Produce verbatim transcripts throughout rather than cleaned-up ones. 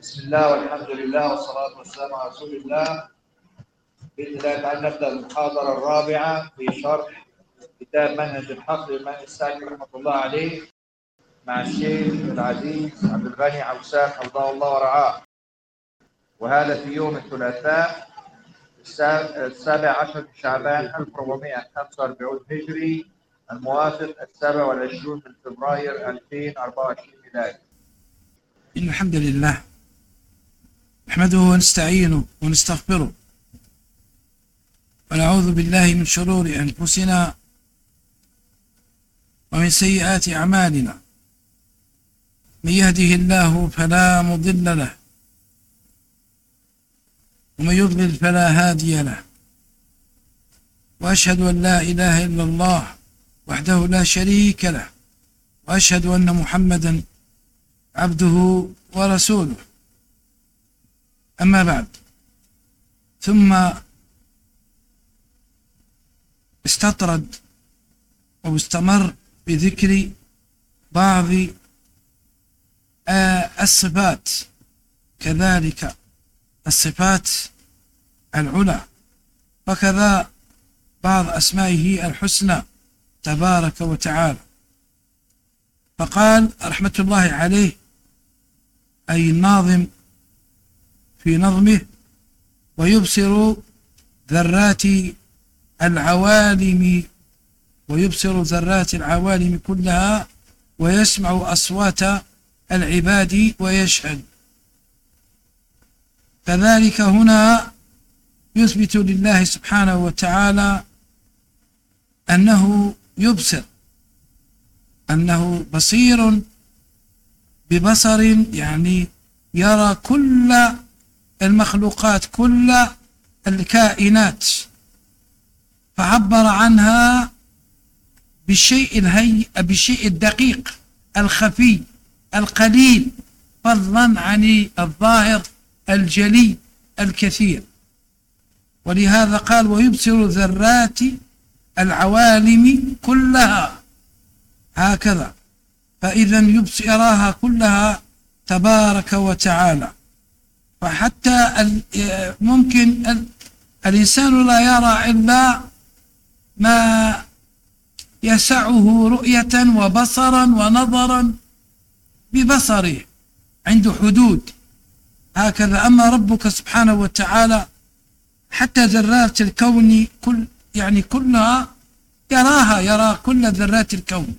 بسم الله والحمد لله والصلاة والسلام على رسول الله. بإذن الله تعالى نبدأ المحاضرة الرابعة في شرح كتاب منهج الحق للإمام السعدي رحمة الله عليه مع الشيخ العزيز عبد الغني عوسان حفظه الله ورعاه، وهذا في يوم الثلاثاء السابع عشر من شعبان ألف وأربعمائة وخمسة وأربعين هجري الموافق السابع والعشرون من فبراير ألفين وأربعة وعشرين ميلادي. إن الحمد لله نحمده ونستعينه ونستغفره ونعوذ بالله من شرور أنفسنا ومن سيئات أعمالنا. من يهده الله فلا مضل له ومن يضلل فلا هادي له، وأشهد أن لا إله إلا الله وحده لا شريك له، وأشهد أن محمدا عبده ورسوله. أما بعد، ثم استطرد أو استمر بذكر بعض الصفات، كذلك الصفات العلى، وكذا بعض أسمائه الحسنى تبارك وتعالى. فقال رحمة الله عليه، أي الناظم في نظمه: ويبصر ذرات العوالم ويبصر ذرات العوالم كلها ويسمع أصوات العباد ويشهد. كذلك هنا يثبت لله سبحانه وتعالى أنه يبصر، أنه بصير ببصر، يعني يرى كل المخلوقات، كل الكائنات، فعبر عنها بالشيء الهي بالشيء الدقيق الخفي القليل، فضلا عن الظاهر الجلي الكثير. ولهذا قال: ويبصر ذرات العوالم كلها، هكذا. فإذا يراها كلها تبارك وتعالى. فحتى ممكن الإنسان لا يرى إلا ما يسعه رؤية وبصرا ونظرا ببصره، عنده حدود هكذا. أما ربك سبحانه وتعالى حتى ذرات الكون كل يعني كلها يراها، يرى كل ذرات الكون.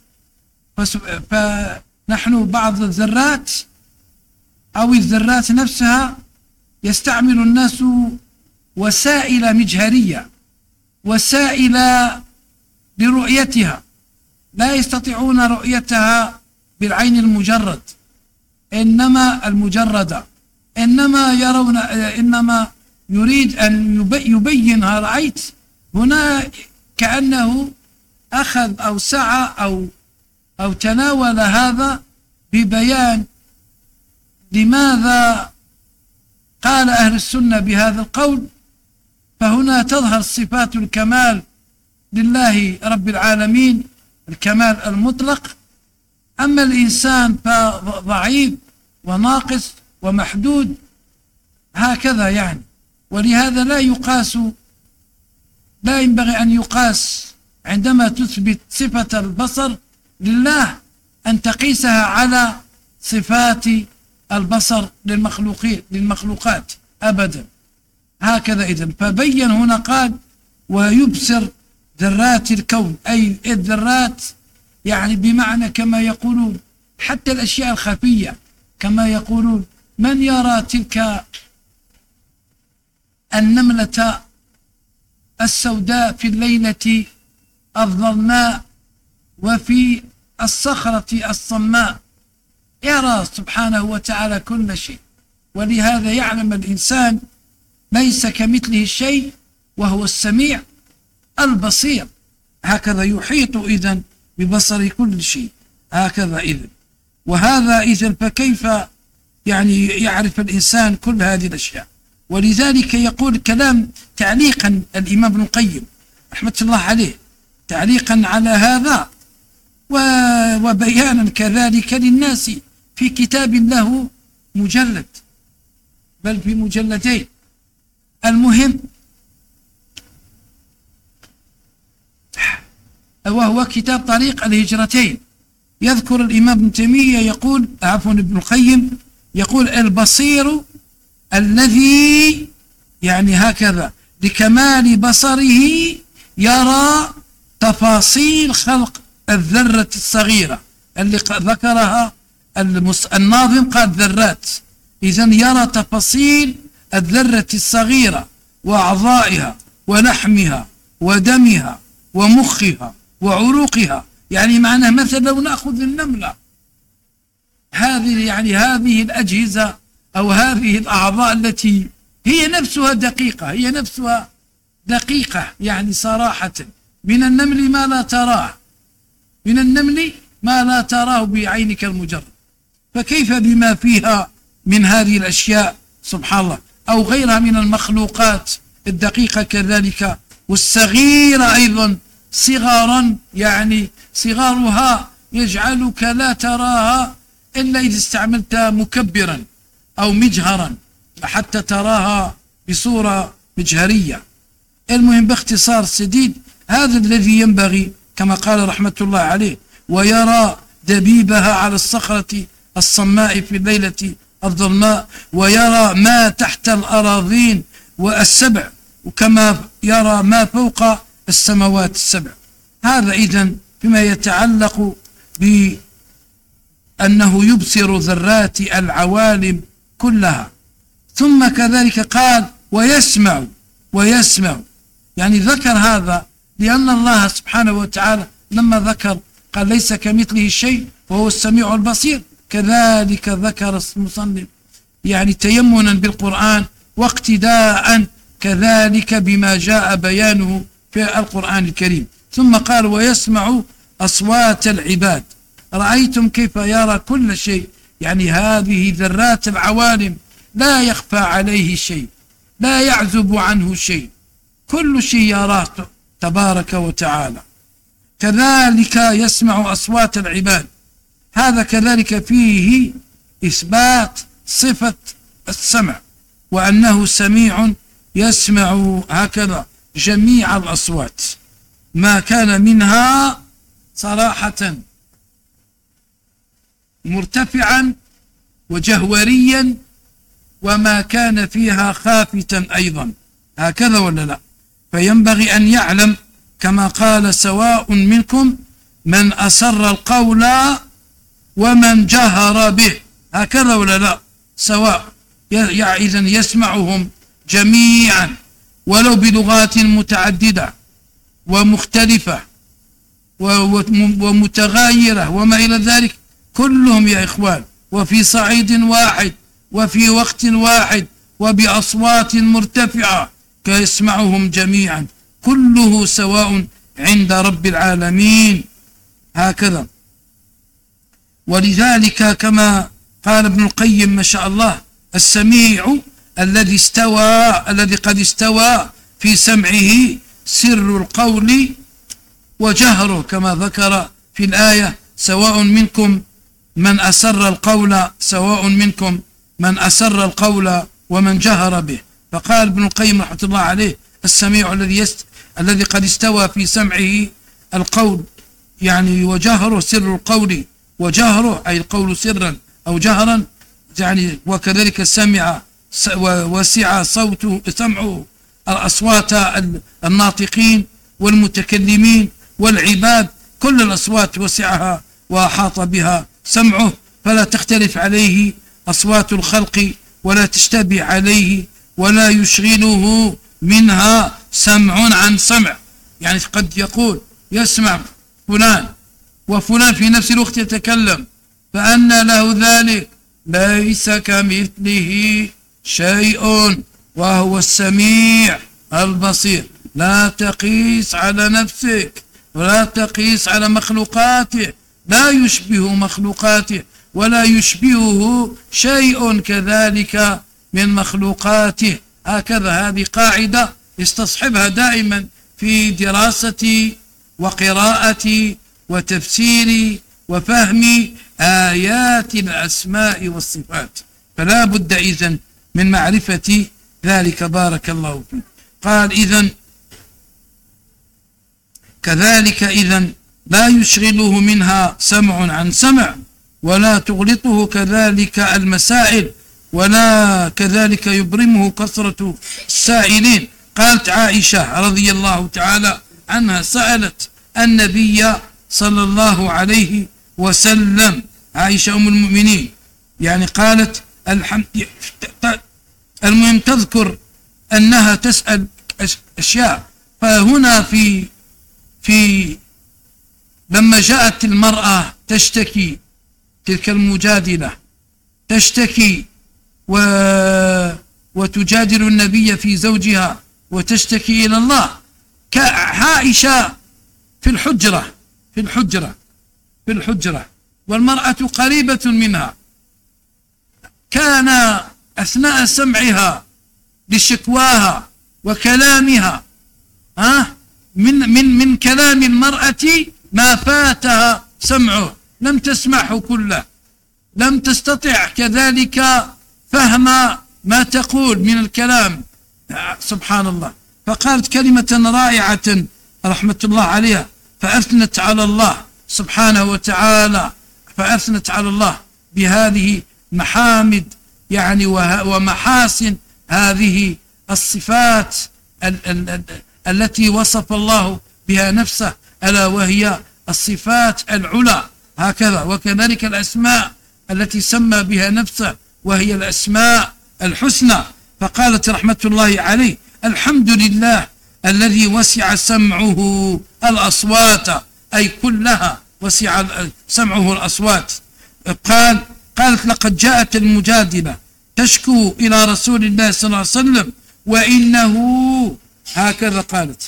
فنحن بعض الذرات أو الذرات نفسها يستعمل الناس وسائل مجهرية، وسائل لرؤيتها، لا يستطيعون رؤيتها بالعين المجرد، إنما المجردة، إنما يرون إنما يريد أن يبينها. رأيت هنا كأنه أخذ أو سعى أو أو تناول هذا ببيان لماذا قال أهل السنة بهذا القول. فهنا تظهر صفات الكمال لله رب العالمين، الكمال المطلق. أما الإنسان فضعيف وناقص ومحدود هكذا يعني. ولهذا لا يقاس لا ينبغي أن يقاس عندما تثبت صفة البصر لله أن تقيسها على صفات البصر للمخلوقين للمخلوقات أبدا، هكذا. إذن فبين هنا قال: ويبصر ذرات الكون، أي الذرات، يعني بمعنى كما يقولون حتى الأشياء الخفية، كما يقولون: من يرى تلك النملة السوداء في الليلة الظلماء وفي الصخرة الصماء؟ يرى سبحانه وتعالى كل شيء. ولهذا يعلم الإنسان ليس كمثله الشيء وهو السميع البصير، هكذا يحيط إذن ببصر كل شيء، هكذا إذن. وهذا إذن فكيف يعني يعرف الإنسان كل هذه الأشياء؟ ولذلك يقول كلام تعليقا الإمام ابن القيم رحمة الله عليه، تعليقا على هذا وبيانا كذلك للناس في كتاب له مجلد بل في مجلدين. المهم وهو كتاب طريق الهجرتين. يذكر الإمام ابن تيمية يقول عفوا ابن القيم يقول البصير الذي يعني هكذا لكمال بصره يرى تفاصيل خلق الذرة الصغيرة اللي ذكرها الناظم قال ذرات، إذن يرى تفاصيل الذرة الصغيرة وأعضائها ولحمها ودمها ومخها وعروقها. يعني معناه مثلا لو نأخذ النملة هذه يعني هذه الأجهزة أو هذه الأعضاء التي هي نفسها دقيقة هي نفسها دقيقة يعني صراحة من النمل ما لا تراه من النمل ما لا تراه بعينك المجرد، فكيف بما فيها من هذه الأشياء سبحان الله، أو غيرها من المخلوقات الدقيقة كذلك والصغيرة أيضا صغارا يعني صغارها يجعلك لا تراها إلا إذا استعملت مكبرا أو مجهرا حتى تراها بصورة مجهرية. المهم باختصار شديد هذا الذي ينبغي كما قال رحمة الله عليه ويرى دبيبها على الصخرة الصماء في الليلة الظلماء ويرى ما تحت الأراضين والسبع وكما يرى ما فوق السماوات السبع. هذا إذن فيما يتعلق بأنه يبصر ذرات العوالم كلها. ثم كذلك قال ويسمع ويسمع يعني ذكر هذا لأن الله سبحانه وتعالى لما ذكر قال ليس كمثله شيء وهو السميع البصير، كذلك ذكر المصنف يعني تيمنا بالقرآن واقتداء كذلك بما جاء بيانه في القرآن الكريم. ثم قال ويسمع أصوات العباد. رأيتم كيف يرى كل شيء، يعني هذه ذرات العوالم لا يخفى عليه شيء لا يعزب عنه شيء، كل شيء يراه تبارك وتعالى. كذلك يسمع أصوات العباد، هذا كذلك فيه إثبات صفة السمع وأنه سميع يسمع هكذا جميع الأصوات ما كان منها صراحة مرتفعا وجهوريا وما كان فيها خافتا أيضا، هكذا ولا لا؟ فينبغي أن يعلم كما قال سواء منكم من أسر القول ومن جهر به، هكذا ولا لا؟ سواء، إذن يسمعهم جميعا ولو بلغات متعددة ومختلفة ومتغايرة وما إلى ذلك، كلهم يا إخوان وفي صعيد واحد وفي وقت واحد وبأصوات مرتفعة كيسمعهم جميعا، كله سواء عند رب العالمين، هكذا. ولذلك كما قال ابن القيم ما شاء الله السميع الذي استوى الذي قد استوى في سمعه سر القول وجهره، كما ذكر في الآية سواء منكم من أسر القول سواء منكم من أسر القول ومن جهر به. فقال ابن القيم رحمة الله عليه السميع الذي يست... الذي قد استوى في سمعه القول يعني وجهره سر القول وجهره أي القول سرا أو جهرا يعني، وكذلك سمع وسع صوته سمعه الأصوات الناطقين والمتكلمين والعباد، كل الأصوات وسعها وأحاط بها سمعه، فلا تختلف عليه أصوات الخلق ولا تشتبه عليه ولا يشغله منها سمع عن سمع. يعني قد يقول يسمع فلان وفلان في نفس الوقت يتكلم، فأنى له ذلك؟ ليس كمثله شيء وهو السميع البصير. لا تقيس على نفسك ولا تقيس على مخلوقاته، لا يشبه مخلوقاته ولا يشبهه شيء كذلك من مخلوقاته. هكذا هذه قاعدة استصحبها دائما في دراسة وقراءة وتفسير وفهم آيات الأسماء والصفات. فلا بد إذن من معرفة ذلك. بارك الله فيك. قال إذن كذلك إذن لا يشغله منها سمع عن سمع، ولا تغلطه كذلك المسائل، ولا كذلك يبرمه كثرة السائلين. قالت عائشة رضي الله تعالى عنها سألت النبي صلى الله عليه وسلم، عائشة أم المؤمنين، يعني قالت الحمد، المهم تذكر أنها تسأل أشياء. فهنا في في لما جاءت المرأة تشتكي، تلك المجادلة تشتكي و وتجادل النبي في زوجها وتشتكي إلى الله، كعائشة في الحجرة في الحجرة في الحجرة والمرأة قريبة منها، كان أثناء سمعها لشكواها وكلامها ها من من من كلام المرأة ما فاتها سمعه، لم تسمعه كله، لم تستطع كذلك فهم ما تقول من الكلام. سبحان الله. فقالت كلمة رائعة رحمة الله عليها، فأثنت على الله سبحانه وتعالى، فأثنت على الله بهذه محامد يعني ومحاسن هذه الصفات ال ال ال التي وصف الله بها نفسه، ألا وهي الصفات العلى هكذا، وكذلك الأسماء التي سمى بها نفسه وهي الأسماء الحسنى. فقالت رحمة الله عليه الحمد لله الذي وسع سمعه الأصوات، أي كلها وسع سمعه الأصوات. قال قالت لقد جاءت المجادلة تشكو إلى رسول الله صلى الله عليه وسلم وإنه، هكذا قالت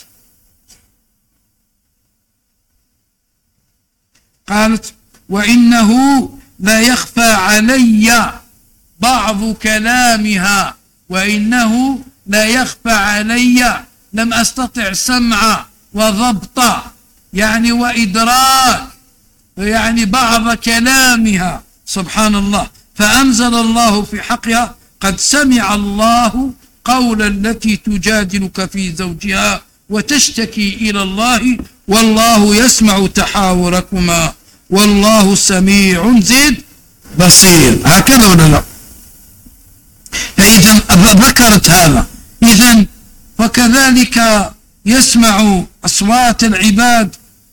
قالت وإنه لا يخفى علي بعض كلامها، وإنه لا يخفى علي، لم أستطع سمع وضبط يعني وإدراك يعني بعض كلامها. سبحان الله. فأنزل الله في حقها قد سمع الله قول التي تجادلك في زوجها وتشتكي إلى الله والله يسمع تحاوركما والله سميع زد بصير. هكذا ولا لا؟ فإذا ذكرت هذا. إذن وكذلك يسمع أصوات العباد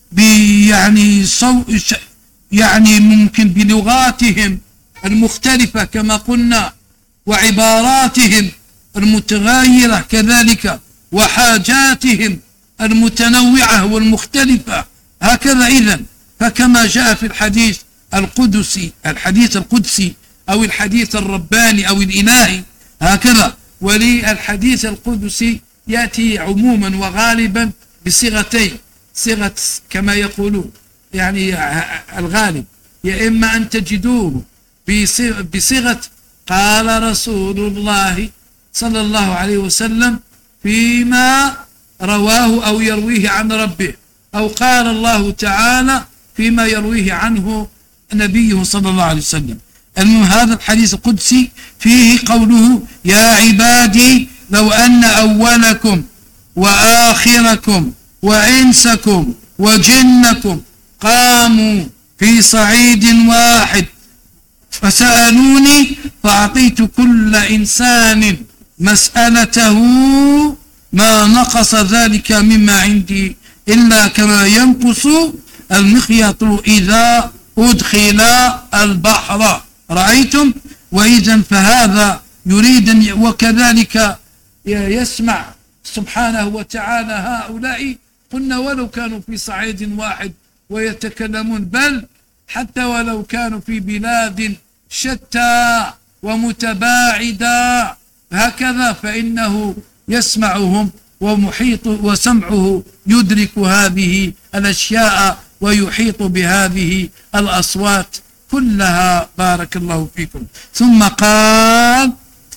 يعني صو يعني ممكن بلغاتهم المختلفة كما قلنا وعباراتهم المتغايرة كذلك وحاجاتهم المتنوعة والمختلفة هكذا. إذن فكما جاء في الحديث القدسي الحديث القدسي أو الحديث الرباني أو الإلهي هكذا، وللحديث القدسي يأتي عموما وغالبا بصيغتين، صيغة كما يقولون يعني الغالب، يا إما أن تجدوه بصيغة قال رسول الله صلى الله عليه وسلم فيما رواه أو يرويه عن ربه، أو قال الله تعالى فيما يرويه عنه نبيه صلى الله عليه وسلم. المهم هذا الحديث القدسي فيه قوله يا عبادي لو أن أولكم وآخركم وإنسكم وجنكم قاموا في صعيد واحد فسألوني فأعطيت كل إنسان مسألته ما نقص ذلك مما عندي إلا كما ينقص المخيط إذا أدخل البحر. رأيتم؟ وإذا فهذا يريد، وكذلك يسمع سبحانه وتعالى هؤلاء قلنا ولو كانوا في صعيد واحد ويتكلمون، بل حتى ولو كانوا في بلاد شتى ومتباعدة هكذا فإنه يسمعهم ومحيط وسمعه يدرك هذه الأشياء ويحيط بهذه الأصوات كلها. بارك الله فيكم. ثم قال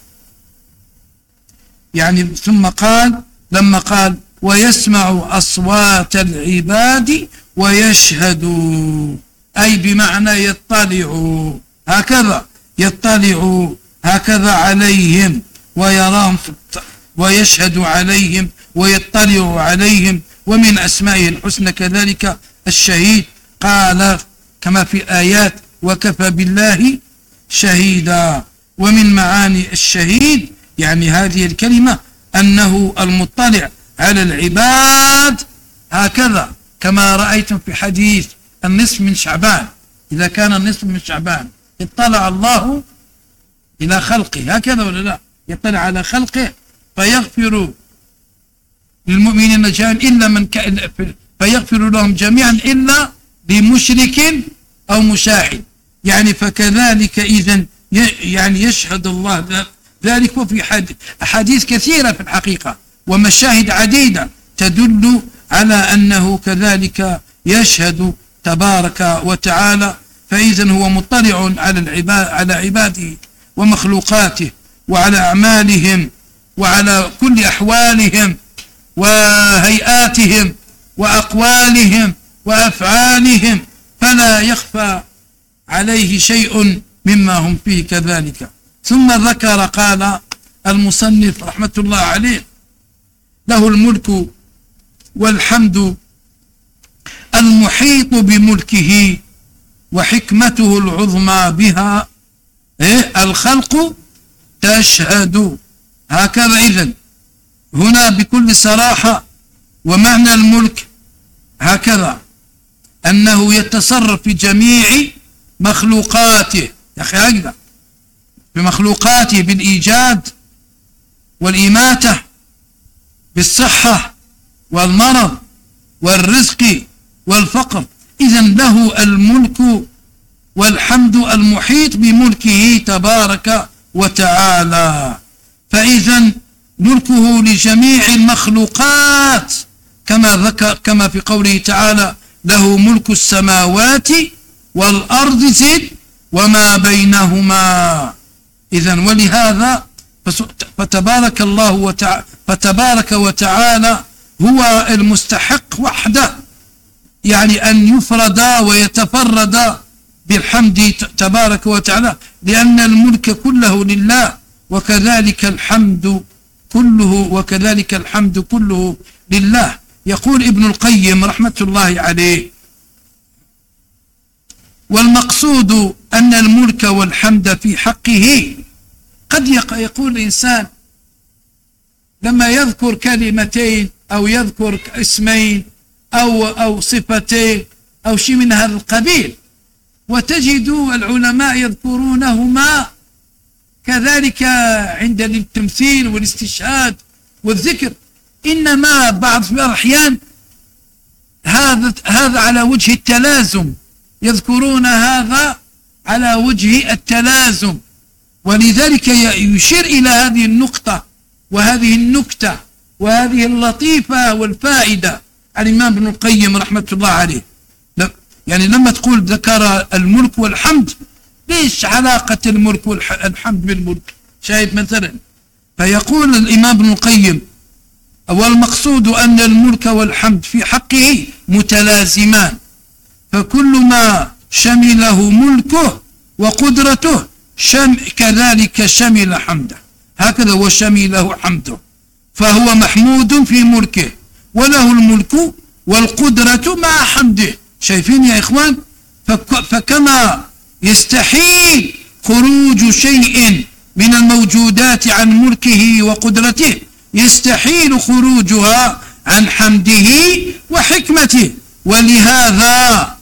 يعني ثم قال لما قال ويسمع أصوات العباد ويشهد، أي بمعنى يطلع هكذا، يطلع هكذا عليهم ويراهم ويشهد عليهم ويطلع عليهم، ومن أسمائه الحسنى كذلك الشهيد. قال كما في الآيات وكفى بالله شهيدا. ومن معاني الشهيد يعني هذه الكلمة أنه المطلع على العباد، هكذا كما رأيتم في حديث النصف من شعبان، إذا كان النصف من شعبان اطلع الله إلى خلقه، هكذا ولا لا؟ يطلع على خلقه فيغفر للمؤمنين جميعا إلا من كان، فيغفر لهم جميعا إلا لمشرك أو مشاهد، يعني فكذلك إذن يعني يشهد الله ذلك. وفي أحاديث كثيرة في الحقيقة ومشاهد عديدة تدل على أنه كذلك يشهد تبارك وتعالى. فإذن هو مطلع على العباد على عباده ومخلوقاته وعلى أعمالهم وعلى كل أحوالهم وهيئاتهم وأقوالهم وأفعالهم، فلا يخفى عليه شيء مما هم فيه كذلك. ثم ذكر قال المصنف رحمة الله عليه: له الملك والحمد المحيط بملكه وحكمته العظمى بها إيه الخلق تشهد. هكذا إذن هنا بكل صراحة. ومعنى الملك هكذا أنه يتصرف في جميع مخلوقاته، يا أخي هكذا في مخلوقاته، بالإيجاد والإماتة، بالصحة والمرض والرزق والفقر. إذن له الملك والحمد المحيط بملكه تبارك وتعالى. فإذن ملكه لجميع المخلوقات كما ذكر كما في قوله تعالى: له ملك السماوات والأرض زد وما بينهما. إذن ولهذا فتبارك الله وتعالى فتبارك وتعالى هو المستحق وحده، يعني أن يفرد ويتفرد بالحمد تبارك وتعالى، لأن الملك كله لله وكذلك الحمد كله وكذلك الحمد كله لله. يقول ابن القيم رحمة الله عليه: والمقصود أن الملك والحمد في حقه. قد يقول الإنسان لما يذكر كلمتين أو يذكر اسمين أو أو صفتين أو شيء من هذا القبيل، وتجد العلماء يذكرونهما كذلك عند التمثيل والاستشهاد والذكر، إنما بعض الأحيان هذا هذا على وجه التلازم، يذكرون هذا على وجه التلازم، ولذلك يشير إلى هذه النقطة وهذه النكتة وهذه اللطيفة والفائدة الإمام ابن القيم رحمة الله عليه. يعني لما تقول ذكر الملك والحمد، ليش علاقة الملك والحمد بالملك؟ شاهد مثلا، فيقول الإمام ابن القيم: والمقصود أن الملك والحمد في حقه متلازمان، فكل ما شمله ملكه وقدرته شم كذلك شمل حمده، هكذا وشمله حمده، فهو محمود في ملكه وله الملك والقدرة مع حمده. شايفين يا إخوان؟ فكما يستحيل خروج شيء من الموجودات عن ملكه وقدرته، يستحيل خروجها عن حمده وحكمته، ولهذا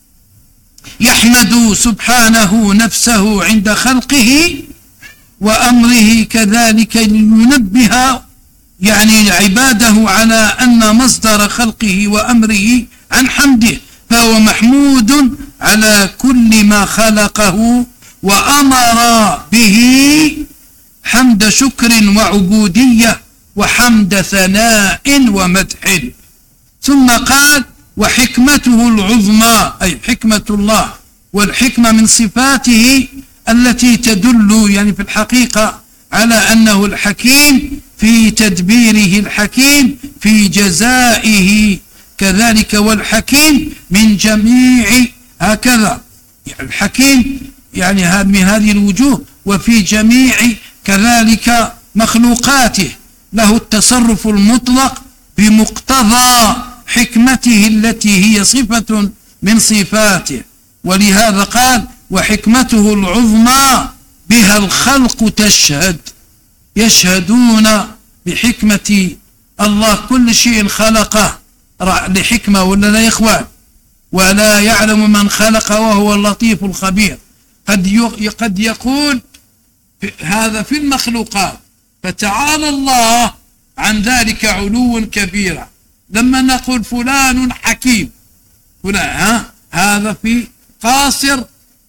يحمد سبحانه نفسه عند خلقه وأمره كذلك لينبه يعني عباده على أن مصدر خلقه وأمره عن حمده، فهو محمود على كل ما خلقه وأمر به حمد شكر وعبودية وحمد ثناء ومدح. ثم قال: وحكمته العظمى، أي حكمة الله، والحكمة من صفاته التي تدل يعني في الحقيقة على أنه الحكيم في تدبيره، الحكيم في جزائه كذلك، والحكيم من جميع هكذا الحكيم يعني من هذه الوجوه وفي جميع كذلك مخلوقاته، له التصرف المطلق بمقتضى حكمته التي هي صفة من صفاته. ولهذا قال وحكمته العظمى بها الخلق تشهد، يشهدون بحكمة الله، كل شيء خلقه لحكمة، ولا لا يا إخوان؟ ولا يعلم من خلق وهو اللطيف الخبير. قد قد يقول هذا في المخلوقات، فتعالى الله عن ذلك علوا كبيرا. لما نقول فلان حكيم، فلان ها هذا في قاصر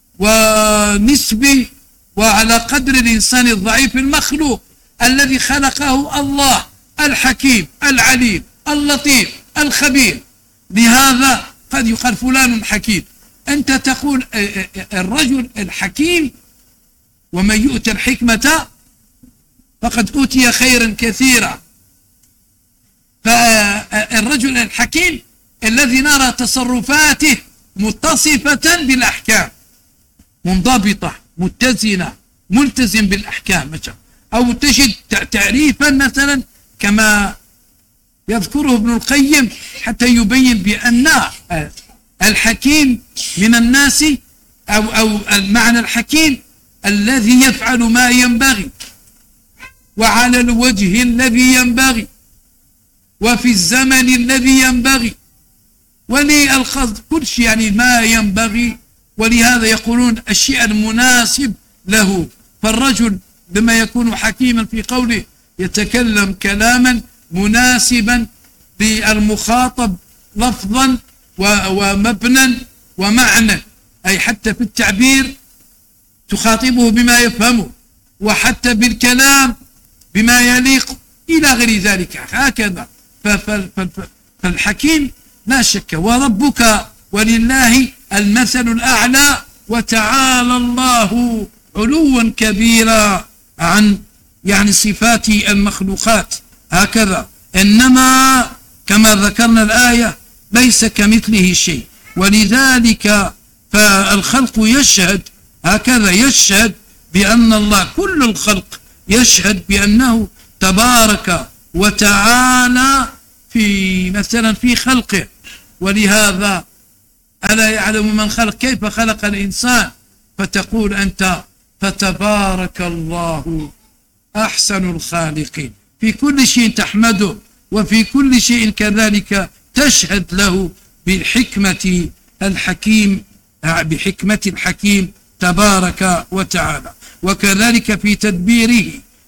ونسبي وعلى قدر الإنسان الضعيف المخلوق الذي خلقه الله الحكيم العليم اللطيف الخبير. لهذا قد يقال فلان حكيم. أنت تقول الرجل الحكيم، ومن يؤتى الحكمة فقد أوتي خيرا كثيرا. فالرجل الحكيم الذي نرى تصرفاته متصفة بالأحكام، منضبطة متزنة ملتزم بالأحكام، مثلا أو تجد تعريفا مثلا كما يذكره ابن القيم حتى يبين بأن الحكيم من الناس أو, أو المعنى الحكيم الذي يفعل ما ينبغي وعلى الوجه الذي ينبغي وفي الزمن الذي ينبغي وللقصد كل شيء، يعني ما ينبغي. ولهذا يقولون الشيء المناسب له. فالرجل لما يكون حكيما في قوله يتكلم كلاما مناسبا للمخاطب لفظا ومبنى ومعنى، أي حتى في التعبير تخاطبه بما يفهمه، وحتى بالكلام بما يليق إلى غير ذلك. هكذا فالحكيم لا شك. وربك ولله المثل الأعلى، وتعالى الله علوا كبيرا عن يعني صفات المخلوقات. هكذا إنما كما ذكرنا الآية ليس كمثله شيء، ولذلك فالخلق يشهد هكذا، يشهد بأن الله، كل الخلق يشهد بأنه تبارك وتعالى في مثلا في خلقه. ولهذا ألا يعلم من خلق، كيف خلق الإنسان؟ فتقول أنت فتبارك الله أحسن الخالقين، في كل شيء تحمده، وفي كل شيء كذلك تشهد له بالحكمة الحكيم، بحكمة الحكيم تبارك وتعالى. وكذلك في تدبيره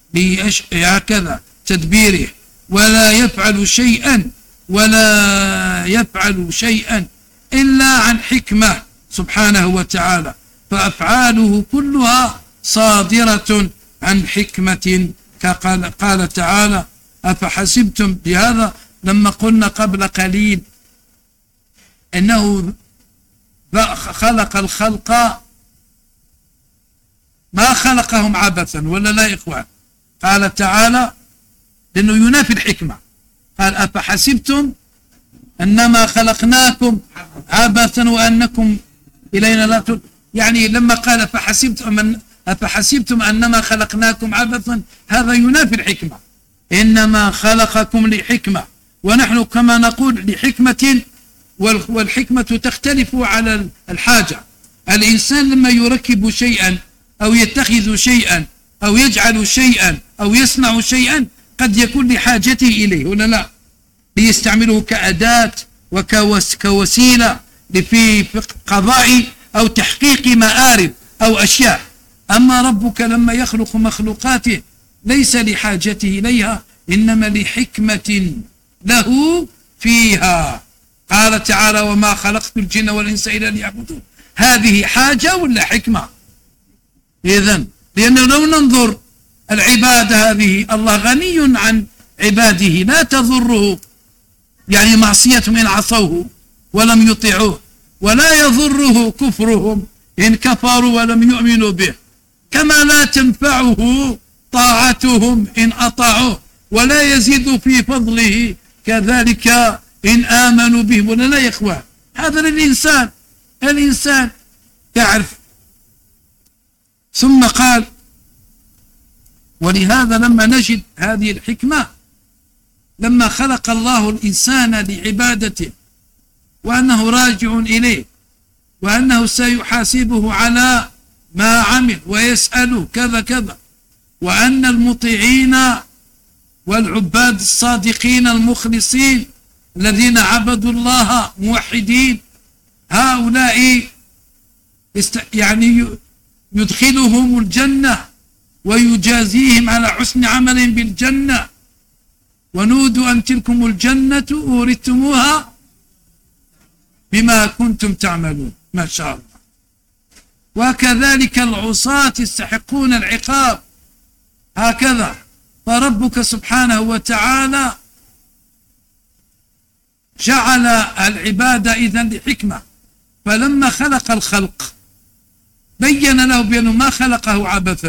هكذا تدبيره، ولا يفعل شيئا ولا يفعل شيئا إلا عن حكمة سبحانه وتعالى، فأفعاله كلها صادرة عن حكمة. كقال قال تعالى أفحسبتم، بهذا لما قلنا قبل قليل إنه خلق الخلق ما خلقهم عبثا، ولا لا إخوان؟ قال تعالى لأنه ينافي الحكمة، قال أفحسبتم أنما خلقناكم عبثا وأنكم إلينا لا ترجعون. يعني لما قال أفحسبتم أن أفحسبتم أنما خلقناكم عبثا، هذا ينافي الحكمة، إنما خلقكم لحكمة، ونحن كما نقول لحكمة، والحكمة تختلف على الحاجة. الإنسان لما يركب شيئا أو يتخذ شيئا أو يجعل شيئا أو يصنع شيئا قد يكون لحاجته إليه، ولا لا؟ ليستعمله كأداة وكوسيلة في قضاء أو تحقيق مآرب أو أشياء. أما ربك لما يخلق مخلوقاته ليس لحاجته إليها، إنما لحكمة له فيها. قال تعالى وما خلقت الجن والإنس إلا ليعبدون، هذه حاجة ولا حكمة؟ إذن لأنه لو ننظر العبادة هذه، الله غني عن عباده لا تضره يعني معصيتهم إن عصوه ولم يطيعوه، ولا يضره كفرهم إن كفروا ولم يؤمنوا به، كما لا تنفعه طاعتهم إن أطاعوه، ولا يزيد في فضله كذلك إن آمنوا به، ولا لا يا إخوان؟ هذا للإنسان، الإنسان يعرف. ثم قال ولهذا لما نجد هذه الحكمة لما خلق الله الإنسان لعبادته وأنه راجع إليه وأنه سيحاسبه على ما عمل ويسأله كذا كذا، وأن المطيعين والعباد الصادقين المخلصين الذين عبدوا الله موحدين هؤلاء يعني يدخلهم الجنة ويجازيهم على حسن عملهم بالجنة، ونودوا أن تلكم الجنة أورثتموها بما كنتم تعملون. ما شاء الله. وكذلك العصاة يستحقون العقاب هكذا. فربك سبحانه وتعالى جعل العبادة إذن لحكمة، فلما خلق الخلق بين له بأنه ما خلقه عبثا،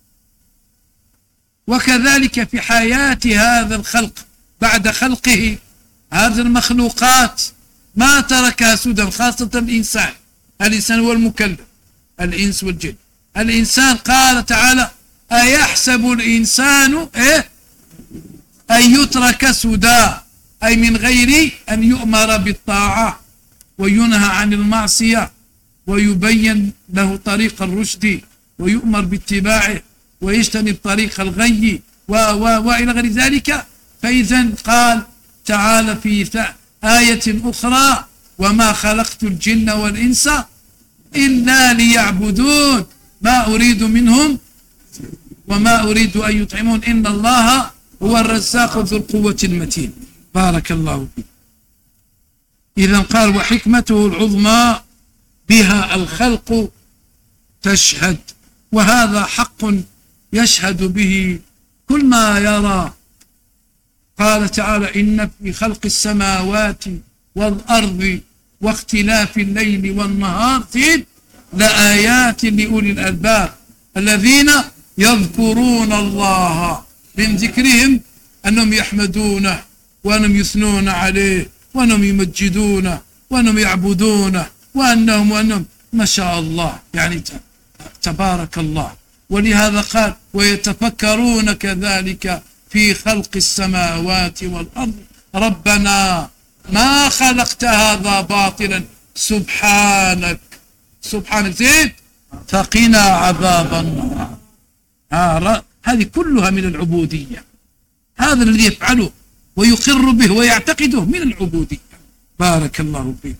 وكذلك في حياة هذا الخلق بعد خلقه هذه المخلوقات ما تركها سدى، خاصة الإنسان. الإنسان هو المكلف، الإنس والجن. الإنسان قال تعالى أيحسب الإنسان إيه أن يترك سدى، أي من غير أن يؤمر بالطاعة وينهى عن المعصية ويبين له طريق الرشد ويؤمر باتباعه ويجتنب طريق الغي و و وإلى غير ذلك. فإذا قال تعالى في آية أخرى وما خلقت الجن والإنس إلا ليعبدون ما أريد منهم وما أريد أن يطعمون إن الله هو الرزاق ذو القوة المتين. بارك الله فيك. إذا قال وحكمته العظمى بها الخلق تشهد، وهذا حق يشهد به كل ما يرى. قال تعالى إن في خلق السماوات والأرض واختلاف الليل والنهار لآيات لأولي الألباب الذين يذكرون الله، من ذكرهم أنهم يحمدونه وأنهم يثنون عليه وأنهم يمجدونه وأنهم يعبدونه وأنهم وأنهم ما شاء الله يعني تبارك الله. ولهذا قال ويتفكرون كذلك في خلق السماوات والأرض ربنا ما خلقت هذا باطلا سبحانك سبحانك زين فقنا عذاب النار. هذه كلها من العبودية، هذا الذي يفعله ويقر به ويعتقده من العبودية. بارك الله فيكم.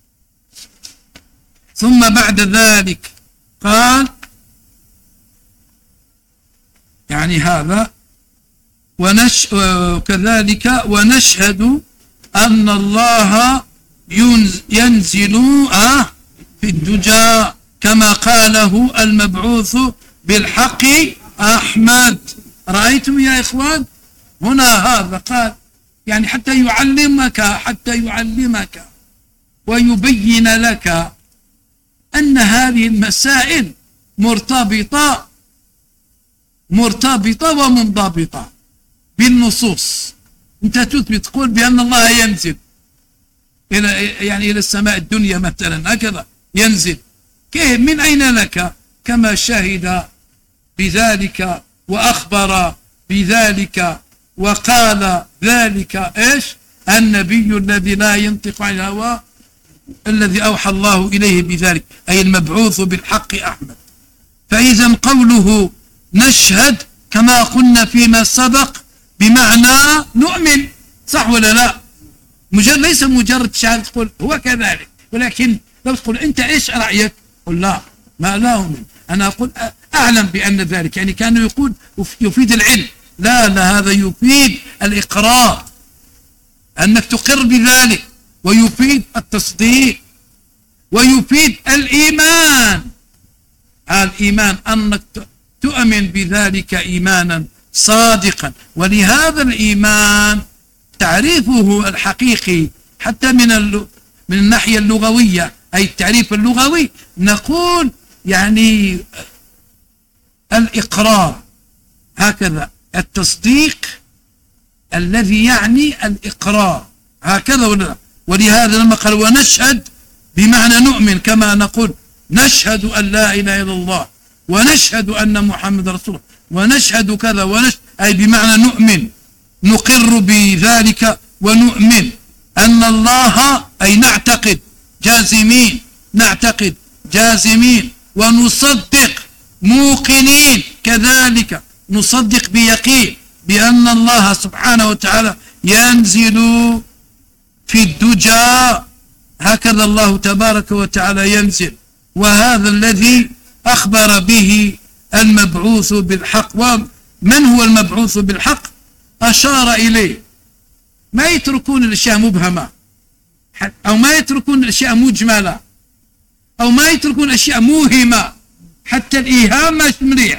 ثم بعد ذلك قال يعني هذا ونش وكذلك ونشهد أن الله ينزل في الدجى كما قاله المبعوث بالحق أحمد. رأيتم يا إخوان هنا هذا قال يعني حتى يعلمك حتى يعلمك ويبين لك أن هذه المسائل مرتبطة مرتبطة ومنضبطة بالنصوص. أنت تثبت تقول بأن الله ينزل إلى يعني إلى السماء الدنيا مثلا هكذا ينزل، كيف من أين لك؟ كما شهد بذلك وأخبر بذلك وقال ذلك إيش النبي الذي لا ينطق عن الهوى الذي أوحى الله إليه بذلك، أي المبعوث بالحق أحمد. فإذا قوله نشهد كما قلنا فيما سبق بمعنى نؤمن، صح ولا لا؟ مجرد ليس مجرد شهادة تقول هو كذلك، ولكن لو تقول أنت إيش رأيك؟ قل لا ما لا أؤمن، أنا أقول أعلم بأن ذلك، يعني كانوا يقول يفيد العلم، لا لا هذا يفيد الإقرار أنك تقر بذلك، ويفيد التصديق ويفيد الإيمان. الإيمان أنك تؤمن بذلك إيمانا صادقا. ولهذا الإيمان تعريفه الحقيقي حتى من من الناحية اللغوية، أي التعريف اللغوي نقول يعني الإقرار، هكذا التصديق الذي يعني الإقرار هكذا ولا. ولهذا لما قال ونشهد بمعنى نؤمن كما نقول نشهد أن لا إله إلا الله ونشهد أن محمد رسول الله، ونشهد كذا ونشهد، أي بمعنى نؤمن، نقر بذلك ونؤمن أن الله، أي نعتقد جازمين، نعتقد جازمين ونصدق موقنين كذلك، نصدق بيقين بأن الله سبحانه وتعالى ينزل في الدجى، هكذا الله تبارك وتعالى ينزل، وهذا الذي أخبر به المبعوث بالحق. ومن هو المبعوث بالحق؟ أشار إليه. ما يتركون الأشياء مبهمة، أو ما يتركون الأشياء مجملة، أو ما يتركون الأشياء موهمة. حتى الإيهام مش مليح،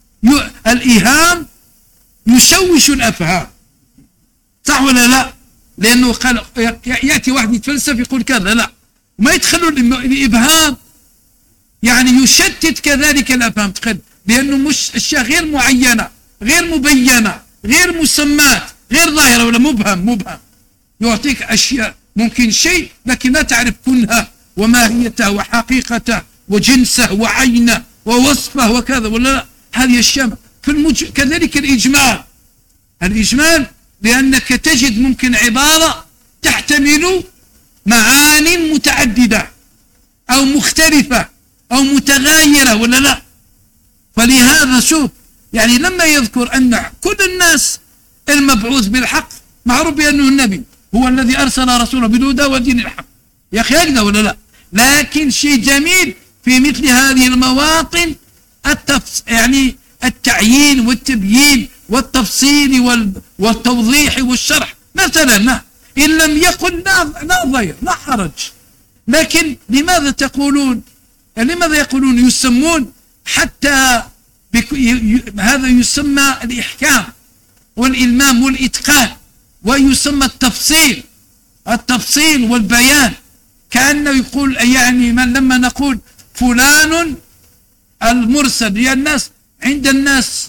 الإيهام يشوش الأفهام، صح ولا لا؟ لأنه قال يأتي واحد يتفلسف يقول كذا، لا، ما يدخلون الإبهام، يعني يشتت كذلك الأفهام، تخيل، لأنه مش أشياء غير معينة، غير مبينة، غير مسمات، غير ظاهرة، ولا مبهم مبهم يعطيك أشياء ممكن شيء لكن لا تعرف كنها وماهيته وحقيقته وجنسه وعينه ووصفه وكذا، ولا لا؟ هذه الشيء في المج... كذلك الإجمال، الإجمال لأنك تجد ممكن عبارة تحتمل معان متعددة أو مختلفة أو متغايرة، ولا لا؟ فلهذا شوف، يعني لما يذكر أن كل الناس المبعوث بالحق، معروف بأنه النبي هو الذي أرسل رسوله بالهدى ودين الحق، يا أخي هكذا ولا لا؟ لكن شيء جميل في مثل هذه المواطن التفص... يعني التعيين والتبيين والتفصيل وال... والتوضيح والشرح. مثلا إن لم يقل لا, لا ضير لا حرج، لكن لماذا تقولون، لماذا يقولون يسمون حتى بك... ي... هذا يسمى الإحكام والإلمام والإتقان، ويسمى التفصيل، التفصيل والبيان، كأنه يقول يعني من لما نقول فلان المرسل، يعني الناس عند الناس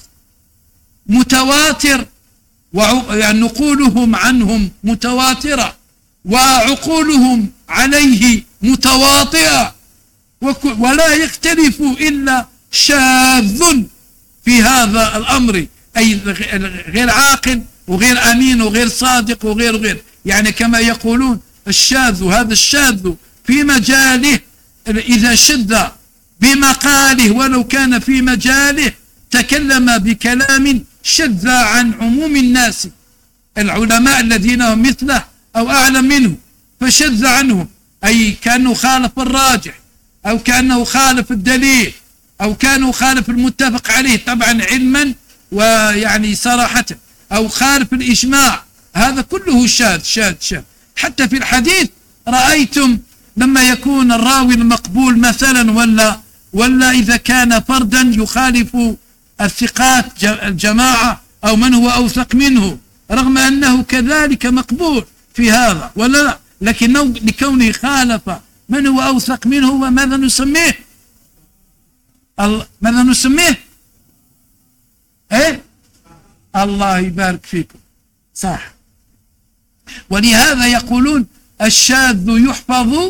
متواتر، يعني نقولهم عنهم متواترة وعقولهم عليه متواطئة، ولا يختلف إلا شاذ في هذا الأمر، أي غير عاقل وغير أمين وغير صادق وغير غير، يعني كما يقولون الشاذ، هذا الشاذ في مجاله إذا شد بمقاله ولو كان في مجاله تكلم بكلام شذ عن عموم الناس، العلماء الذين هم مثله أو أعلم منه، فشذ عنهم، أي كأنه خالف الراجح، أو كأنه خالف الدليل، أو كأنه خالف المتفق عليه طبعا علما ويعني صراحة، أو خالف الإجماع، هذا كله شاذ شاذ شاذ. حتى في الحديث رأيتم لما يكون الراوي المقبول مثلا، ولا ولا إذا كان فردا يخالف الثقات الجماعة أو من هو أوثق منه، رغم أنه كذلك مقبول في هذا، ولا لا؟ لكن لكونه خالف من هو أوثق منه، وماذا نسميه؟ ماذا نسميه؟ إيه؟ الله يبارك فيكم، صح. ولهذا يقولون الشاذ يحفظ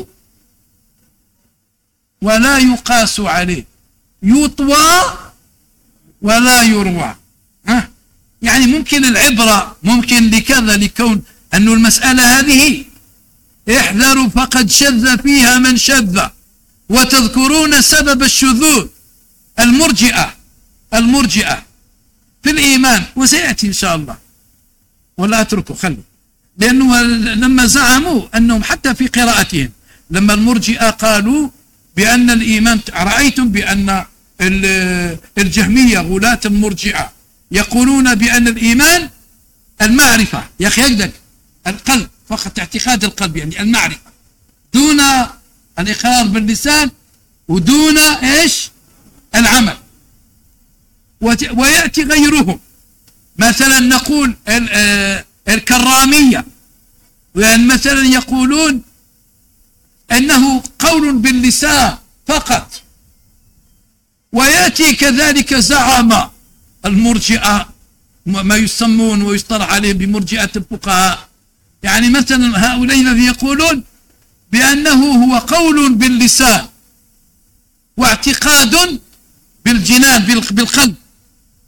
ولا يقاس عليه، يطوى ولا يروى. ها؟ يعني ممكن العبرة ممكن لكذا، لكون أن المسألة هذه احذروا فقد شذ فيها من شذ، وتذكرون سبب الشذوذ المرجئة، المرجئة في الإيمان، وسيأتي إن شاء الله، ولا أتركه خلوا، لأنه لما زعموا أنهم حتى في قراءتهم لما المرجئة قالوا بأن الإيمان، رأيتم بأن الجهمية غلاة المرجئة يقولون بأن الإيمان المعرفة، يا أخي يقدر القلب فقط، اعتقاد القلب يعني المعرفة، دون الإقرار باللسان ودون إيش العمل. ويأتي غيرهم، مثلا نقول الكرامية، يعني مثلا يقولون أنه قول باللسان فقط. ويأتي كذلك زعم المرجئة، ما يسمون ويصطلح عليه بمرجئة الفقهاء، يعني مثلا هؤلاء الذين يقولون بأنه هو قول باللسان واعتقاد بالجنان بالقلب،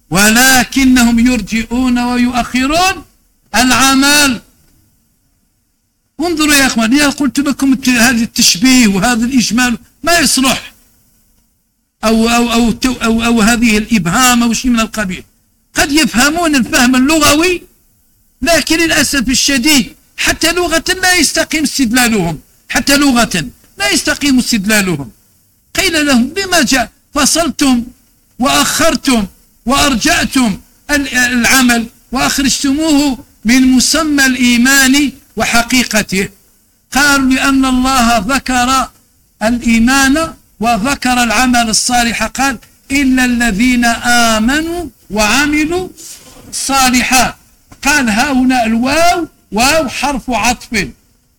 ولكنهم يرجئون ويؤخرون العمل. انظروا يا اخوان، يا قلت لكم هذا التشبيه وهذا الإجمال ما يصلح، أو أو أو أو, أو, أو هذه الإبهام أو شيء من القبيل. قد يفهمون الفهم اللغوي، لكن للأسف الشديد حتى لغة لا يستقيم استدلالهم، حتى لغة لا يستقيم استدلالهم. قيل لهم لما جاء فصلتم وأخرتم وأرجأتم العمل وأخرجتموه من مسمى الإيمان وحقيقته؟ قالوا لأن الله ذكر الإيمان وذكر العمل الصالح، قال إلا الذين آمنوا وعملوا الصالحات. قال هنا الواو واو حرف عطف،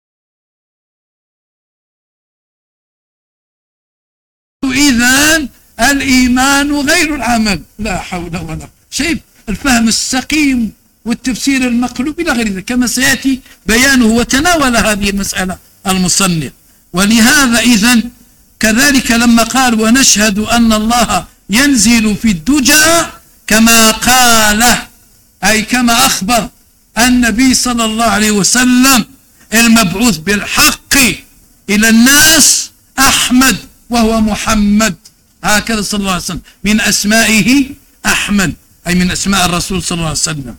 إذن الإيمان غير العمل. لا حول ولا شيء. الفهم السقيم والتفسير المقلوب إلى غير ذلك، كما سيأتي بيانه وتناول هذه المسألة المصنف. ولهذا إذن كذلك لما قال ونشهد أن الله ينزل في الدجى كما قال، أي كما أخبر النبي صلى الله عليه وسلم المبعوث بالحق إلى الناس أحمد وهو محمد، هكذا صلى الله عليه وسلم من أسمائه أحمد، أي من أسماء الرسول صلى الله عليه وسلم.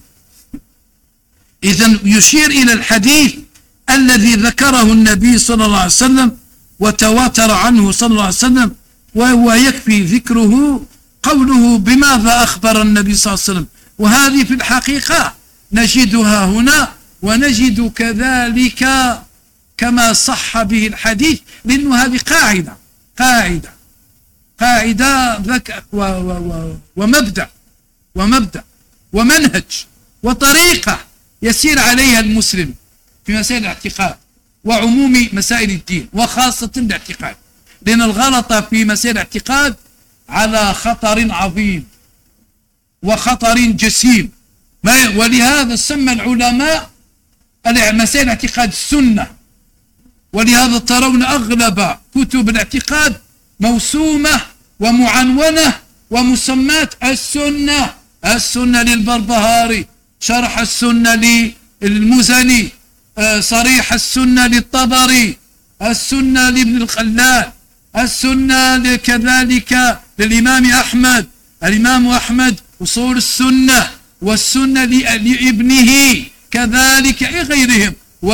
إذن يشير إلى الحديث الذي ذكره النبي صلى الله عليه وسلم وتواتر عنه صلى الله عليه وسلم، وهو يكفي ذكره قوله بماذا أخبر النبي صلى الله عليه وسلم. وهذه في الحقيقة نجدها هنا، ونجد كذلك كما صح به الحديث، لأنه هذه قاعدة قاعدة قاعدة ذك و و و ومبدأ ومبدأ ومنهج وطريقة يسير عليها المسلم في مسائل الاعتقاد وعموم مسائل الدين وخاصة الاعتقاد، لأن الغلط في مسائل الاعتقاد على خطر عظيم وخطر جسيم. ولهذا سمى العلماء مسائل الاعتقاد السنة، ولهذا ترون أغلب كتب الاعتقاد موسومة ومعنونة ومسمات السنة. السنة للبربهاري، شرح السنة للمزني، صريح السنة للطبري، السنة لابن الخلال، السنة كذلك للإمام أحمد، الإمام أحمد أصول السنة، والسنة لابنه كذلك غيرهم،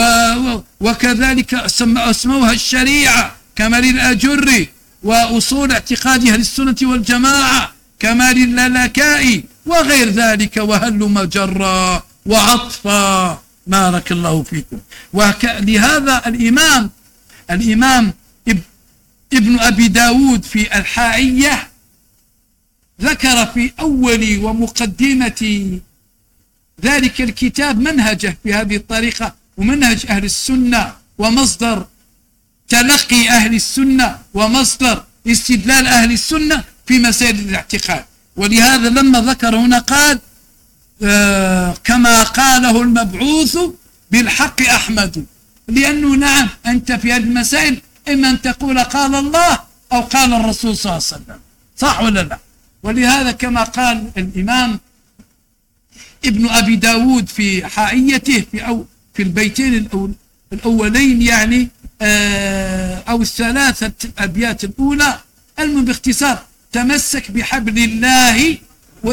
وكذلك اسموها الشريعة كما للأجري، وأصول اعتقاد أهل السنة والجماعة كما للالكائي وغير ذلك، وهلم جرا وعطفا. بارك الله فيكم. ولهذا الإمام الإمام ابن أبي داود في الحائية ذكر في أول ومقدمة ذلك الكتاب منهجه في هذه الطريقة، ومنهج أهل السنة، ومصدر تلقي أهل السنة، ومصدر استدلال أهل السنة في مسائل الاعتقاد. ولهذا لما ذكر هنا قال آه كما قاله المبعوث بالحق أحمد، لأنه نعم أنت في هذه المسائل إما أن تقول قال الله أو قال الرسول صلى الله عليه وسلم، صح ولا لا؟ ولهذا كما قال الإمام ابن أبي داود في حائيته في أو في البيتين الأولين يعني آه أو الثلاثة أبيات الأولى، المهم باختصار تمسك بحبل الله و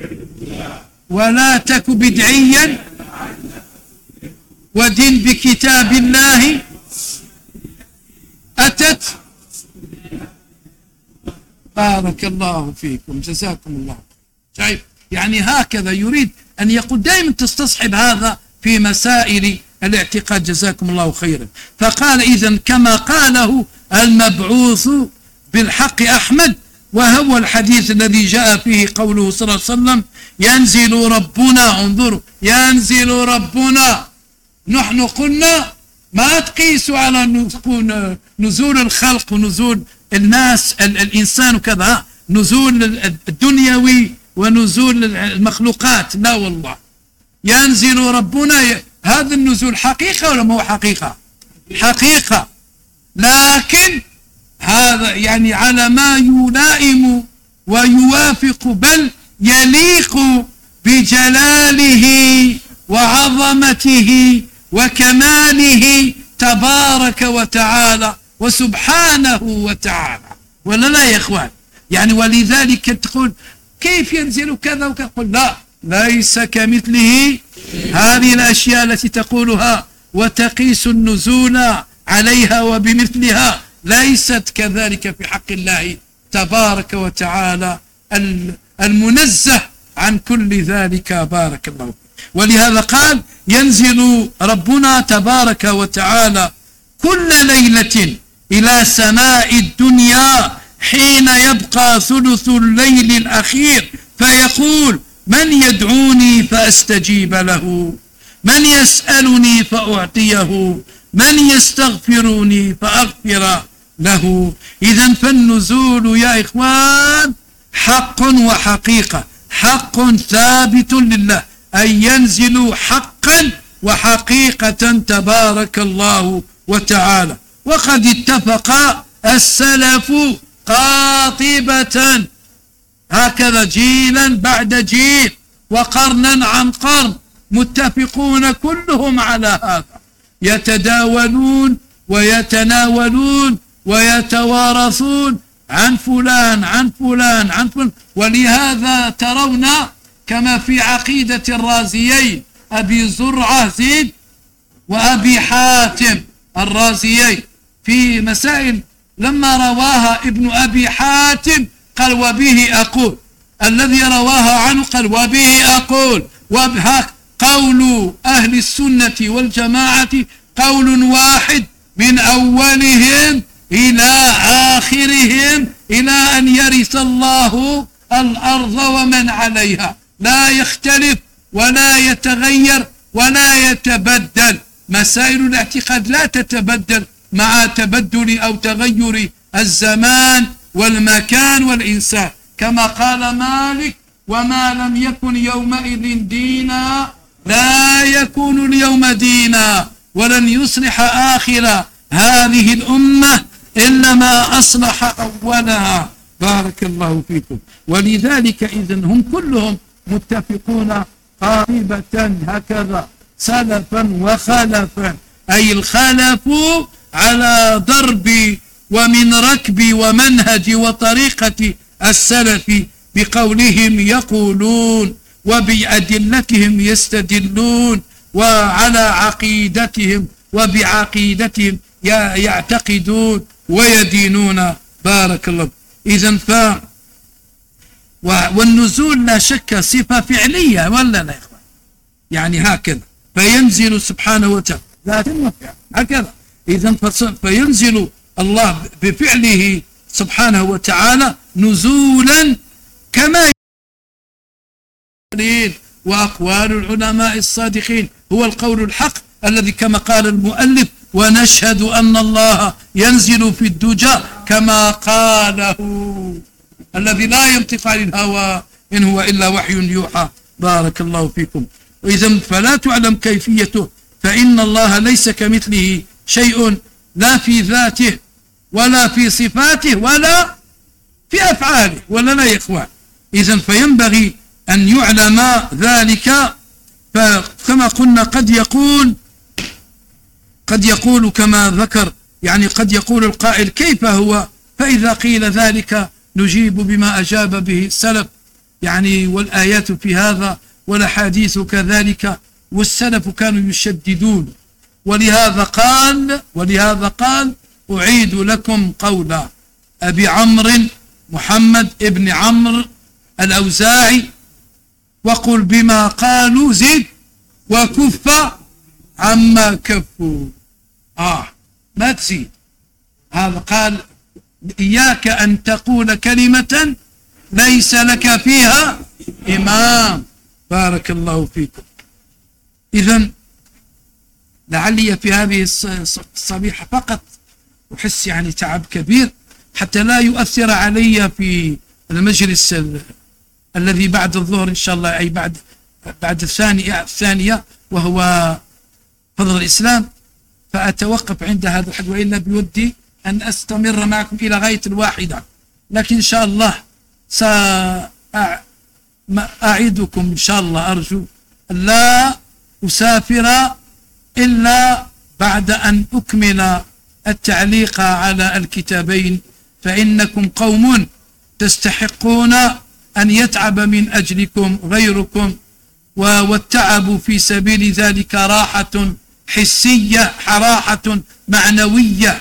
ولا تك بدعيا ودين بكتاب الله أتت. بارك الله فيكم، جزاكم الله. طيب يعني هكذا يريد أن يقول دائما تستصحب هذا في مسائل الاعتقاد، جزاكم الله خيرا. فقال إذن كما قاله المبعوث بالحق أحمد، وهو الحديث الذي جاء فيه قوله صلى الله عليه وسلم ينزل ربنا، انظروا ينزل ربنا. نحن قلنا ما تقيسوا على نزول الخلق ونزول الناس الإنسان وكذا، نزول الدنيوي ونزول المخلوقات، لا والله. ينزل ربنا، هذا النزول حقيقة ولا مو حقيقة؟ حقيقة، لكن هذا يعني على ما يلائم ويوافق بل يليق بجلاله وعظمته وكماله تبارك وتعالى وسبحانه وتعالى، ولا لا يا إخوان؟ يعني ولذلك تقول كيف ينزل كذا وكذا، قل لا، ليس كمثله هذه الأشياء التي تقولها وتقيس النزول عليها وبمثلها، ليست كذلك في حق الله تبارك وتعالى المنزه عن كل ذلك، بارك الله. ولهذا قال ينزل ربنا تبارك وتعالى كل ليلة إلى سماء الدنيا حين يبقى ثلث الليل الأخير فيقول من يدعوني فأستجيب له، من يسألني فأعطيه، من يستغفرني فأغفر له. إذن فالنزول يا إخوان حق وحقيقة، حق ثابت لله، أي ينزل حقا وحقيقة تبارك الله وتعالى. وقد اتفق السلف قاطبة هكذا جيلا بعد جيل وقرنا عن قرن متفقون كلهم على هذا، يتداولون ويتناولون ويتوارثون عن فلان عن فلان عن فلان. ولهذا ترون كما في عقيدة الرازيين أبي زرعة زيد وأبي حاتم الرازيين في مسائل لما رواها ابن أبي حاتم قال وبه أقول، الذي رواها عنه قال وبه أقول، وبها قول أهل السنة والجماعة قول واحد من أولهم إلى آخرهم إلى أن يرث الله الأرض ومن عليها، لا يختلف ولا يتغير ولا يتبدل. مسائل الاعتقاد لا تتبدل مع تبدل أو تغير الزمان والمكان والإنسان، كما قال مالك وما لم يكن يومئذ دينا لا يكون اليوم دينا، ولن يصلح آخر هذه الأمة إلا ما أصلح أولها، بارك الله فيكم. ولذلك إذن هم كلهم متفقون قريبة هكذا سلفا وخلفا، أي الخلف على ضرب ومن ركب ومنهج وطريقة السلف بقولهم يقولون وبأدلتهم يستدلون وعلى عقيدتهم وبعقيدتهم يعتقدون ويدينون، بارك الله. إذن ف والنزول لا شك صفة فعلية ولا لا يا إخوان؟ يعني هكذا فينزل سبحانه وتعالى ذات وفعل هكذا. إذن فينزل الله بفعله سبحانه وتعالى نزولا كما يقول. وأقوال العلماء الصادقين هو القول الحق الذي كما قال المؤلف ونشهد أن الله ينزل في الدجى كما قاله الذي لا ينطق عن الهوى إن هو إلا وحي يوحى، بارك الله فيكم. إذن فلا تعلم كيفيته، فإن الله ليس كمثله شيء لا في ذاته ولا في صفاته ولا في أفعاله، ولا لا يا إخوان؟ إذن فينبغي أن يعلم ذلك. فكما قلنا قد يقول قد يقول كما ذكر، يعني قد يقول القائل كيف هو؟ فإذا قيل ذلك نجيب بما أجاب به السلف، يعني والآيات في هذا والأحاديث كذلك، والسلف كانوا يشددون. ولهذا قال ولهذا قال أعيد لكم قول أبي عمرو محمد ابن عمرو الأوزاعي وقل بما قالوا زد وكف عما كفوا. آه ما تزيد. هذا قال إياك أن تقول كلمة ليس لك فيها إمام، بارك الله فيكم. إذن لعلي في هذه الصبيحة فقط أحس يعني تعب كبير حتى لا يؤثر علي في المجلس الذي بعد الظهر إن شاء الله، أي بعد بعد الثانية الثانية وهو فضل الإسلام، فأتوقف عند هذا الحد، وإلا بودي أن أستمر معكم إلى غاية الواحدة، لكن إن شاء الله ما أعدكم إن شاء الله أرجو لا أسافر إلا بعد أن أكمل التعليق على الكتابين، فإنكم قوم تستحقون أن يتعب من أجلكم غيركم، والتعب في سبيل ذلك راحة حسية، راحة معنوية،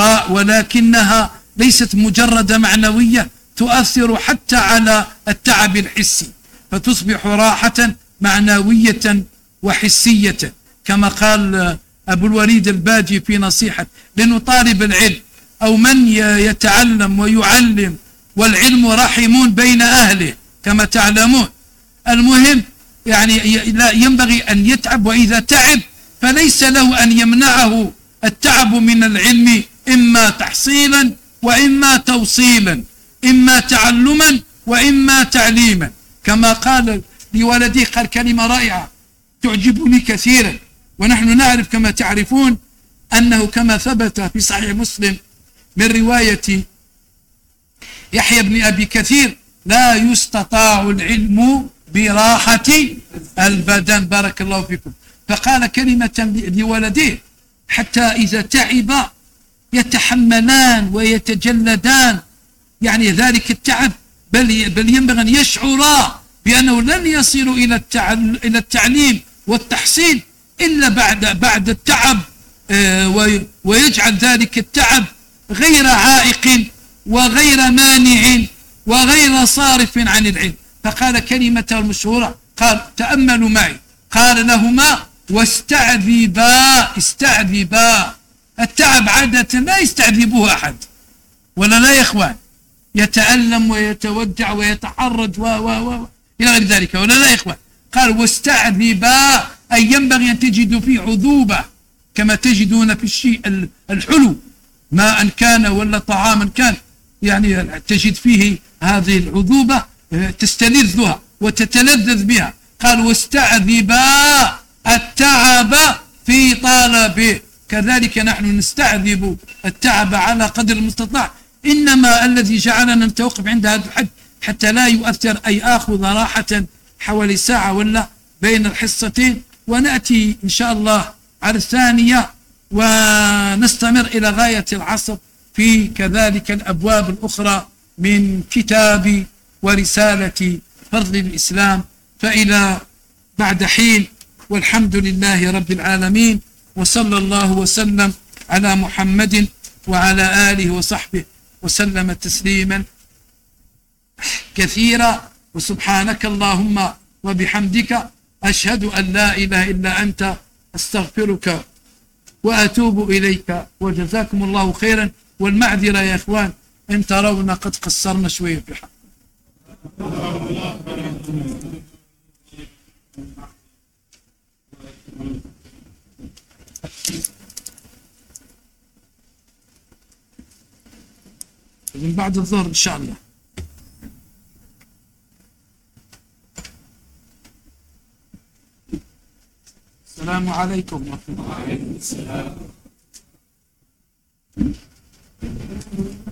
ولكنها ليست مجرد معنوية، تؤثر حتى على التعب الحسي، فتصبح راحة معنوية وحسية، كما قال أبو الوليد الباجي في نصيحة لأنه طالب العلم أو من يتعلم ويعلم، والعلم رحم بين أهله كما تعلمون. المهم يعني لا ينبغي أن يتعب، وإذا تعب فليس له أن يمنعه التعب من العلم، إما تحصيلا وإما توصيلا، إما تعلما وإما تعليما، كما قال لولديه، قال كلمة رائعة تعجبني كثيرا، ونحن نعرف كما تعرفون أنه كما ثبت في صحيح مسلم من رواية يحيى بن أبي كثير: لا يستطاع العلم براحة البدن. بارك الله فيكم. فقال كلمة لولديه حتى إذا تعب يتحملان ويتجلدان، يعني ذلك التعب، بل, بل ينبغي أن يشعرا بأنه لن يصلوا إلى إلى التعليم والتحصيل إلا بعد بعد التعب، ويجعل ذلك التعب غير عائق وغير مانع وغير صارف عن العلم. فقال كلمة المشهورة، قال تأملوا معي، قال لهما: واستعذبا. استعذبا. التعب عادة لا يستعذبه أحد، ولا لا يا إخوان، يتألم ويتوجع ويتحرج و و و إلى غير ذلك، ولا لا يا إخوان. قال واستعذبا، أي ينبغي أن تجدوا فيه عذوبة، كما تجدون في الشيء الحلو ماء كان ولا طعاما كان، يعني تجد فيه هذه العذوبة تستلذها وتتلذذ بها. قال واستعذبا التعب في طلبه، كذلك نحن نستعذب التعب على قدر المستطاع، إنما الذي جعلنا نتوقف عند هذا الحد حتى لا يؤثر أي آخذ راحة حوالي ساعة ولا بين الحصتين، ونأتي إن شاء الله على الثانية ونستمر إلى غاية العصر في كذلك الأبواب الأخرى من كتاب ورسالة فضل الإسلام. فإلى بعد حين، والحمد لله رب العالمين، وصلى الله وسلم على محمد وعلى آله وصحبه وسلم تسليما كثيرا. وسبحانك اللهم وبحمدك أشهد أن لا إله إلا أنت أستغفرك وأتوب إليك، وجزاكم الله خيرا. والمعذرة يا إخوان إن ترون قد قصرنا شوية في حق. من بعد الظهر إن شاء الله. السلام عليكم ورحمة الله وبركاته.